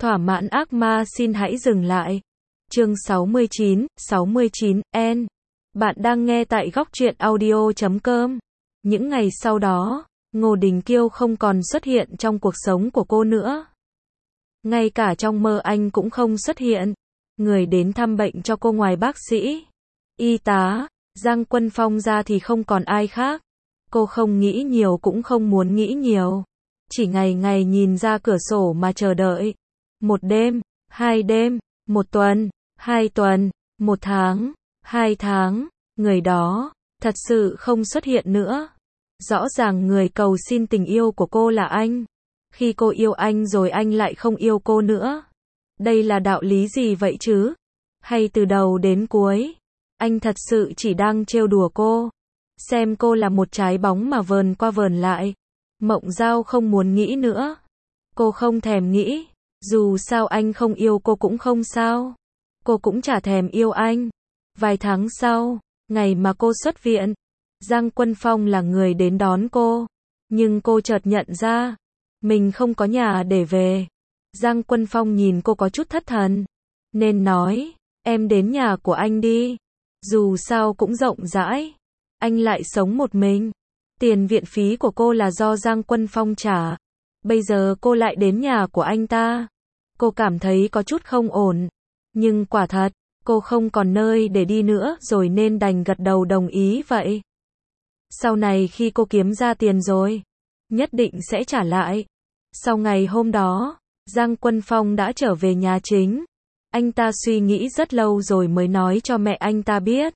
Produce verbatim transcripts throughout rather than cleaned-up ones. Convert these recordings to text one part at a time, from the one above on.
Thỏa mãn ác ma xin hãy dừng lại. Chương sáu mươi chín, sáu mươi chín, N. Bạn đang nghe tại góc truyện audio chấm com. Những ngày sau đó, Ngô Đình Kiêu không còn xuất hiện trong cuộc sống của cô nữa. Ngay cả trong mơ anh cũng không xuất hiện. Người đến thăm bệnh cho cô ngoài bác sĩ, y tá, Giang Quân Phong ra thì không còn ai khác. Cô không nghĩ nhiều cũng không muốn nghĩ nhiều. Chỉ ngày ngày nhìn ra cửa sổ mà chờ đợi. Một đêm, hai đêm, một tuần, hai tuần, một tháng, hai tháng, người đó, thật sự không xuất hiện nữa. Rõ ràng người cầu xin tình yêu của cô là anh. Khi cô yêu anh rồi anh lại không yêu cô nữa. Đây là đạo lý gì vậy chứ? Hay từ đầu đến cuối, anh thật sự chỉ đang trêu đùa cô? Xem cô là một trái bóng mà vờn qua vờn lại. Mộng Giao không muốn nghĩ nữa. Cô không thèm nghĩ. Dù sao anh không yêu cô cũng không sao. Cô cũng chả thèm yêu anh. Vài tháng sau, ngày mà cô xuất viện, Giang Quân Phong là người đến đón cô. Nhưng cô chợt nhận ra, mình không có nhà để về. Giang Quân Phong nhìn cô có chút thất thần, nên nói, em đến nhà của anh đi. Dù sao cũng rộng rãi. Anh lại sống một mình. Tiền viện phí của cô là do Giang Quân Phong trả. Bây giờ cô lại đến nhà của anh ta. Cô cảm thấy có chút không ổn. Nhưng quả thật, cô không còn nơi để đi nữa rồi nên đành gật đầu đồng ý vậy. Sau này khi cô kiếm ra tiền rồi, nhất định sẽ trả lại. Sau ngày hôm đó, Giang Quân Phong đã trở về nhà chính. Anh ta suy nghĩ rất lâu rồi mới nói cho mẹ anh ta biết.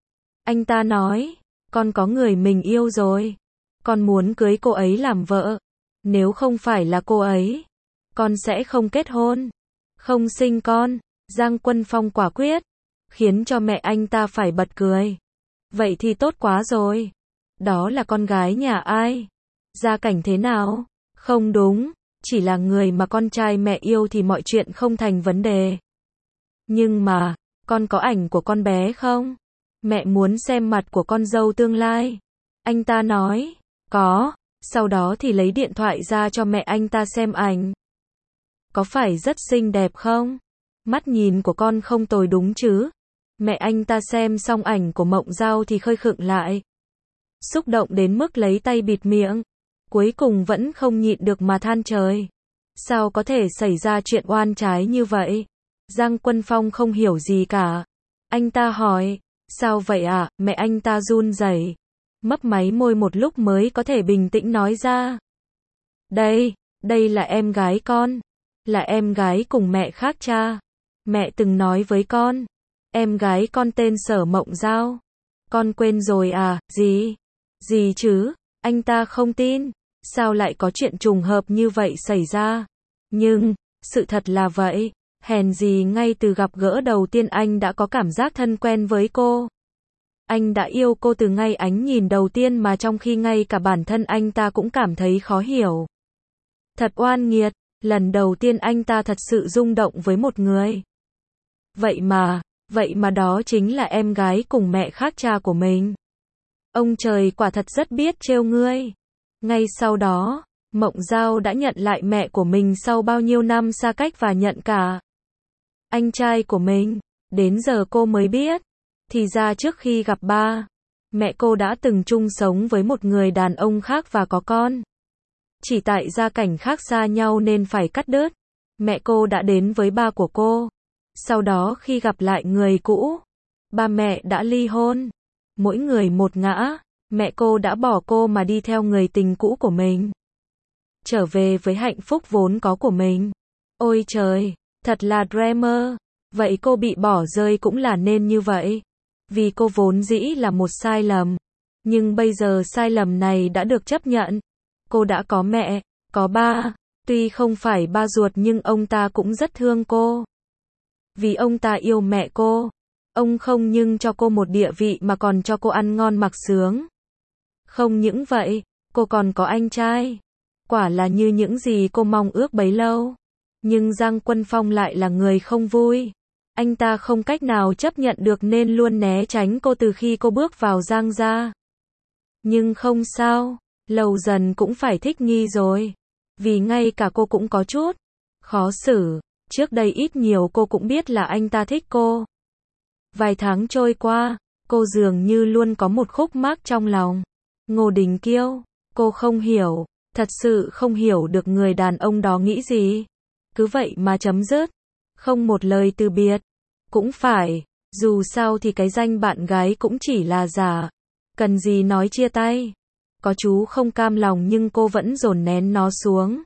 Anh ta nói, con có người mình yêu rồi. Con muốn cưới cô ấy làm vợ. Nếu không phải là cô ấy, con sẽ không kết hôn, không sinh con. Giang Quân Phong quả quyết, khiến cho mẹ anh ta phải bật cười. Vậy thì tốt quá rồi. Đó là con gái nhà ai? Gia cảnh thế nào? Không đúng, chỉ là người mà con trai mẹ yêu thì mọi chuyện không thành vấn đề. Nhưng mà, con có ảnh của con bé không? Mẹ muốn xem mặt của con dâu tương lai. Anh ta nói, có. Sau đó thì lấy điện thoại ra cho mẹ anh ta xem ảnh. Có phải rất xinh đẹp không? Mắt nhìn của con không tồi đúng chứ? Mẹ anh ta xem xong ảnh của Mộng Giao thì khơi khựng lại. Xúc động đến mức lấy tay bịt miệng. Cuối cùng vẫn không nhịn được mà than trời. Sao có thể xảy ra chuyện oan trái như vậy? Giang Quân Phong không hiểu gì cả. Anh ta hỏi, sao vậy ạ? À? Mẹ anh ta run rẩy, mấp máy môi một lúc mới có thể bình tĩnh nói ra. Đây, đây là em gái con. Là em gái cùng mẹ khác cha. Mẹ từng nói với con. Em gái con tên Sở Mộng Giao. Con quên rồi à? Gì? Gì chứ? Anh ta không tin. Sao lại có chuyện trùng hợp như vậy xảy ra? Nhưng, sự thật là vậy. Hèn gì ngay từ gặp gỡ đầu tiên anh đã có cảm giác thân quen với cô. Anh đã yêu cô từ ngay ánh nhìn đầu tiên mà trong khi ngay cả bản thân anh ta cũng cảm thấy khó hiểu. Thật oan nghiệt, lần đầu tiên anh ta thật sự rung động với một người. Vậy mà, vậy mà đó chính là em gái cùng mẹ khác cha của mình. Ông trời quả thật rất biết trêu ngươi. Ngay sau đó, Mộng Giao đã nhận lại mẹ của mình sau bao nhiêu năm xa cách và nhận cả anh trai của mình. Đến giờ cô mới biết. Thì ra trước khi gặp ba, mẹ cô đã từng chung sống với một người đàn ông khác và có con. Chỉ tại gia cảnh khác xa nhau nên phải cắt đứt. Mẹ cô đã đến với ba của cô. Sau đó khi gặp lại người cũ, ba mẹ đã ly hôn. Mỗi người một ngã, mẹ cô đã bỏ cô mà đi theo người tình cũ của mình. Trở về với hạnh phúc vốn có của mình. Ôi trời, thật là drama. Vậy cô bị bỏ rơi cũng là nên như vậy. Vì cô vốn dĩ là một sai lầm. Nhưng bây giờ sai lầm này đã được chấp nhận. Cô đã có mẹ, có ba. Tuy không phải ba ruột nhưng ông ta cũng rất thương cô. Vì ông ta yêu mẹ cô. Ông không nhưng cho cô một địa vị mà còn cho cô ăn ngon mặc sướng. Không những vậy, cô còn có anh trai. Quả là như những gì cô mong ước bấy lâu. Nhưng Giang Quân Phong lại là người không vui. Anh ta không cách nào chấp nhận được nên luôn né tránh cô từ khi cô bước vào Giang gia. Nhưng không sao, lâu dần cũng phải thích nghi rồi. Vì ngay cả cô cũng có chút khó xử. Trước đây ít nhiều cô cũng biết là anh ta thích cô. Vài tháng trôi qua, cô dường như luôn có một khúc mắc trong lòng. Ngô Đình Kiêu, cô không hiểu, thật sự không hiểu được người đàn ông đó nghĩ gì. Cứ vậy mà chấm dứt, không một lời từ biệt. Cũng phải, dù sao thì cái danh bạn gái cũng chỉ là giả. Cần gì nói chia tay. Có chú không cam lòng nhưng cô vẫn dồn nén nó xuống.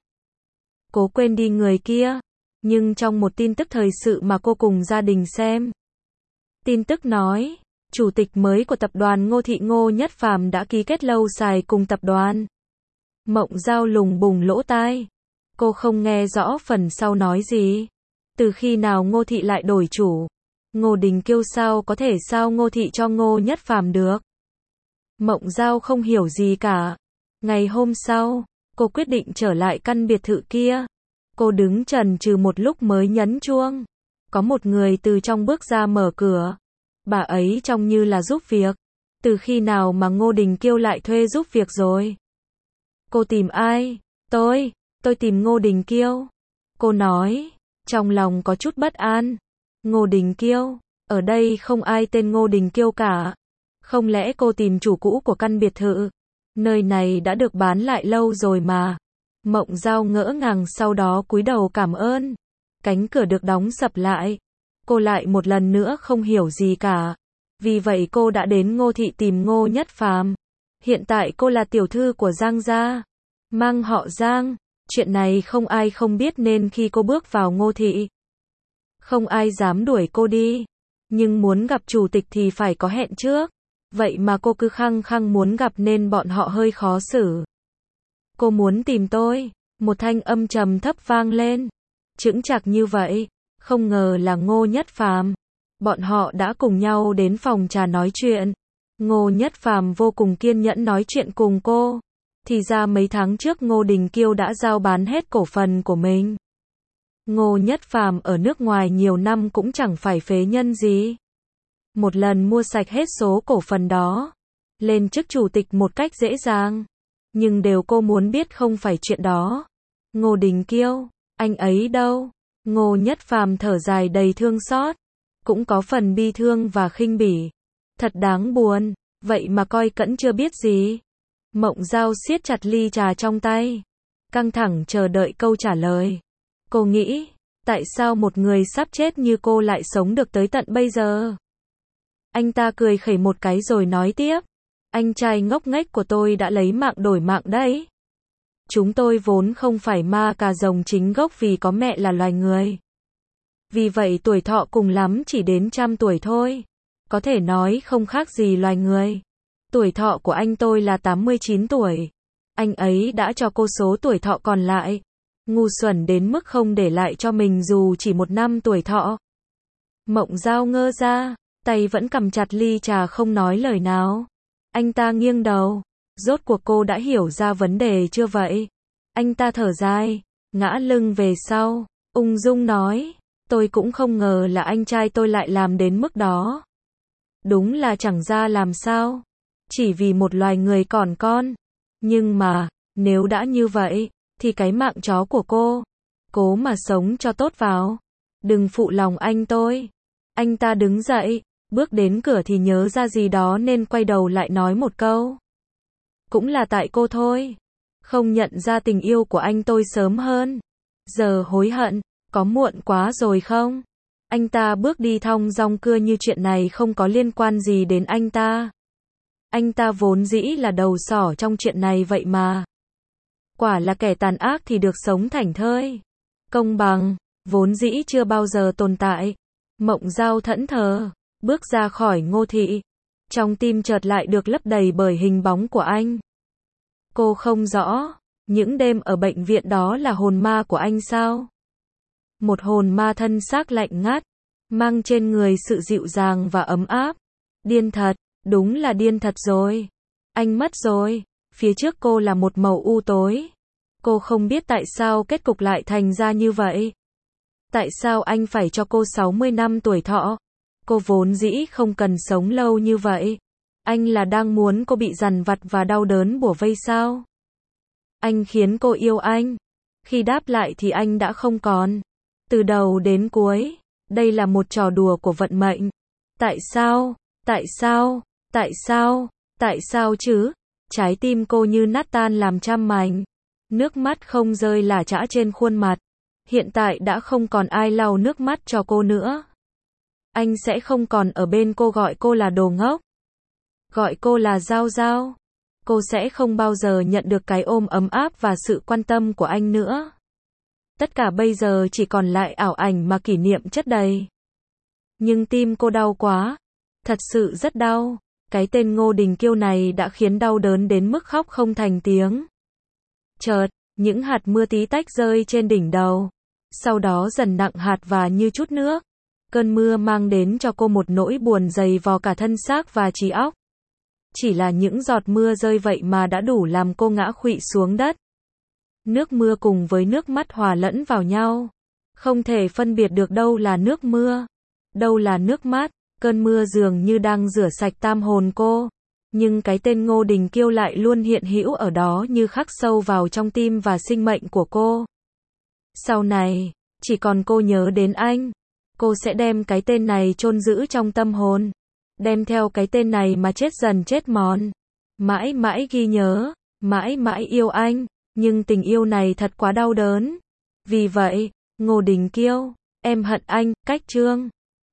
Cố quên đi người kia. Nhưng trong một tin tức thời sự mà cô cùng gia đình xem. Tin tức nói, chủ tịch mới của tập đoàn Ngô Thị Ngô Nhất Phàm đã ký kết lâu dài cùng tập đoàn. Mộng Giao lùng bùng lỗ tai. Cô không nghe rõ phần sau nói gì. Từ khi nào Ngô Thị lại đổi chủ? Ngô Đình Kiêu sao có thể sao Ngô Thị cho Ngô Nhất Phàm được? Mộng Giao không hiểu gì cả. Ngày hôm sau, cô quyết định trở lại căn biệt thự kia. Cô đứng chần chừ một lúc mới nhấn chuông. Có một người từ trong bước ra mở cửa. Bà ấy trông như là giúp việc. Từ khi nào mà Ngô Đình Kiêu lại thuê giúp việc rồi? Cô tìm ai? Tôi, tôi tìm Ngô Đình Kiêu. Cô nói, trong lòng có chút bất an. Ngô Đình Kiêu, ở đây không ai tên Ngô Đình Kiêu cả. Không lẽ cô tìm chủ cũ của căn biệt thự? Nơi này đã được bán lại lâu rồi mà. Mộng Giao ngỡ ngàng sau đó cúi đầu cảm ơn. Cánh cửa được đóng sập lại. Cô lại một lần nữa không hiểu gì cả. Vì vậy cô đã đến Ngô Thị tìm Ngô Nhất Phàm. Hiện tại cô là tiểu thư của Giang gia. Mang họ Giang. Chuyện này không ai không biết nên khi cô bước vào Ngô Thị, không ai dám đuổi cô đi. Nhưng muốn gặp chủ tịch thì phải có hẹn trước. Vậy mà cô cứ khăng khăng muốn gặp nên bọn họ hơi khó xử. Cô muốn tìm tôi. Một thanh âm trầm thấp vang lên. Chững chạc như vậy. Không ngờ là Ngô Nhất Phàm. Bọn họ đã cùng nhau đến phòng trà nói chuyện. Ngô Nhất Phàm vô cùng kiên nhẫn nói chuyện cùng cô. Thì ra mấy tháng trước Ngô Đình Kiêu đã giao bán hết cổ phần của mình. Ngô Nhất Phàm ở nước ngoài nhiều năm cũng chẳng phải phế nhân gì. Một lần mua sạch hết số cổ phần đó. Lên chức chủ tịch một cách dễ dàng. Nhưng điều cô muốn biết không phải chuyện đó. Ngô Đình Kiêu, anh ấy đâu? Ngô Nhất Phàm thở dài đầy thương xót. Cũng có phần bi thương và khinh bỉ. Thật đáng buồn, vậy mà coi cẫn chưa biết gì. Mộng Giao siết chặt ly trà trong tay. Căng thẳng chờ đợi câu trả lời. Cô nghĩ, tại sao một người sắp chết như cô lại sống được tới tận bây giờ? Anh ta cười khẩy một cái rồi nói tiếp. Anh trai ngốc nghếch của tôi đã lấy mạng đổi mạng đấy. Chúng tôi vốn không phải ma cà rồng chính gốc vì có mẹ là loài người. Vì vậy tuổi thọ cùng lắm chỉ đến trăm tuổi thôi. Có thể nói không khác gì loài người. Tuổi thọ của anh tôi là tám mươi chín tuổi. Anh ấy đã cho cô số tuổi thọ còn lại. Ngu xuẩn đến mức không để lại cho mình dù chỉ một năm tuổi thọ. Mộng Giao ngơ ra, tay vẫn cầm chặt ly trà không nói lời nào. Anh ta nghiêng đầu. Rốt cuộc cô đã hiểu ra vấn đề chưa vậy? Anh ta thở dài, ngã lưng về sau, ung dung nói. Tôi cũng không ngờ là anh trai tôi lại làm đến mức đó. Đúng là chẳng ra làm sao. Chỉ vì một loài người còn con. Nhưng mà, nếu đã như vậy, thì cái mạng chó của cô, cố mà sống cho tốt vào. Đừng phụ lòng anh tôi. Anh ta đứng dậy, bước đến cửa thì nhớ ra gì đó nên quay đầu lại nói một câu. Cũng là tại cô thôi. Không nhận ra tình yêu của anh tôi sớm hơn. Giờ hối hận, có muộn quá rồi không? Anh ta bước đi thong dong cưa như chuyện này không có liên quan gì đến anh ta. Anh ta vốn dĩ là đầu sỏ trong chuyện này vậy mà. Quả là kẻ tàn ác thì được sống thảnh thơi. Công bằng, vốn dĩ chưa bao giờ tồn tại. Mộng Giao thẫn thờ, bước ra khỏi Ngô Thị. Trong tim chợt lại được lấp đầy bởi hình bóng của anh. Cô không rõ, những đêm ở bệnh viện đó là hồn ma của anh sao? Một hồn ma thân xác lạnh ngắt, mang trên người sự dịu dàng và ấm áp. Điên thật, đúng là điên thật rồi. Anh mất rồi, phía trước cô là một màu u tối. Cô không biết tại sao kết cục lại thành ra như vậy. Tại sao anh phải cho cô sáu mươi năm tuổi thọ? Cô vốn dĩ không cần sống lâu như vậy. Anh là đang muốn cô bị dằn vặt và đau đớn bủa vây sao? Anh khiến cô yêu anh. Khi đáp lại thì anh đã không còn. Từ đầu đến cuối, đây là một trò đùa của vận mệnh. Tại sao? Tại sao? Tại sao? Tại sao chứ? Trái tim cô như nát tan làm trăm mảnh. Nước mắt không rơi lả chã trên khuôn mặt. Hiện tại đã không còn ai lau nước mắt cho cô nữa. Anh sẽ không còn ở bên cô gọi cô là đồ ngốc. Gọi cô là Giao Giao. Cô sẽ không bao giờ nhận được cái ôm ấm áp và sự quan tâm của anh nữa. Tất cả bây giờ chỉ còn lại ảo ảnh mà kỷ niệm chất đầy. Nhưng tim cô đau quá. Thật sự rất đau. Cái tên Ngô Đình Kiêu này đã khiến đau đớn đến mức khóc không thành tiếng. Chợt, những hạt mưa tí tách rơi trên đỉnh đầu. Sau đó dần nặng hạt và như chút nước. Cơn mưa mang đến cho cô một nỗi buồn dày vò cả thân xác và trí óc. Chỉ là những giọt mưa rơi vậy mà đã đủ làm cô ngã khuỵu xuống đất. Nước mưa cùng với nước mắt hòa lẫn vào nhau. Không thể phân biệt được đâu là nước mưa, đâu là nước mắt. Cơn mưa dường như đang rửa sạch tam hồn cô. Nhưng cái tên Ngô Đình Kiêu lại luôn hiện hữu ở đó như khắc sâu vào trong tim và sinh mệnh của cô. Sau này, chỉ còn cô nhớ đến anh. Cô sẽ đem cái tên này chôn giữ trong tâm hồn. Đem theo cái tên này mà chết dần chết mòn. Mãi mãi ghi nhớ, mãi mãi yêu anh. Nhưng tình yêu này thật quá đau đớn. Vì vậy, Ngô Đình Kiêu, em hận anh, cách chương.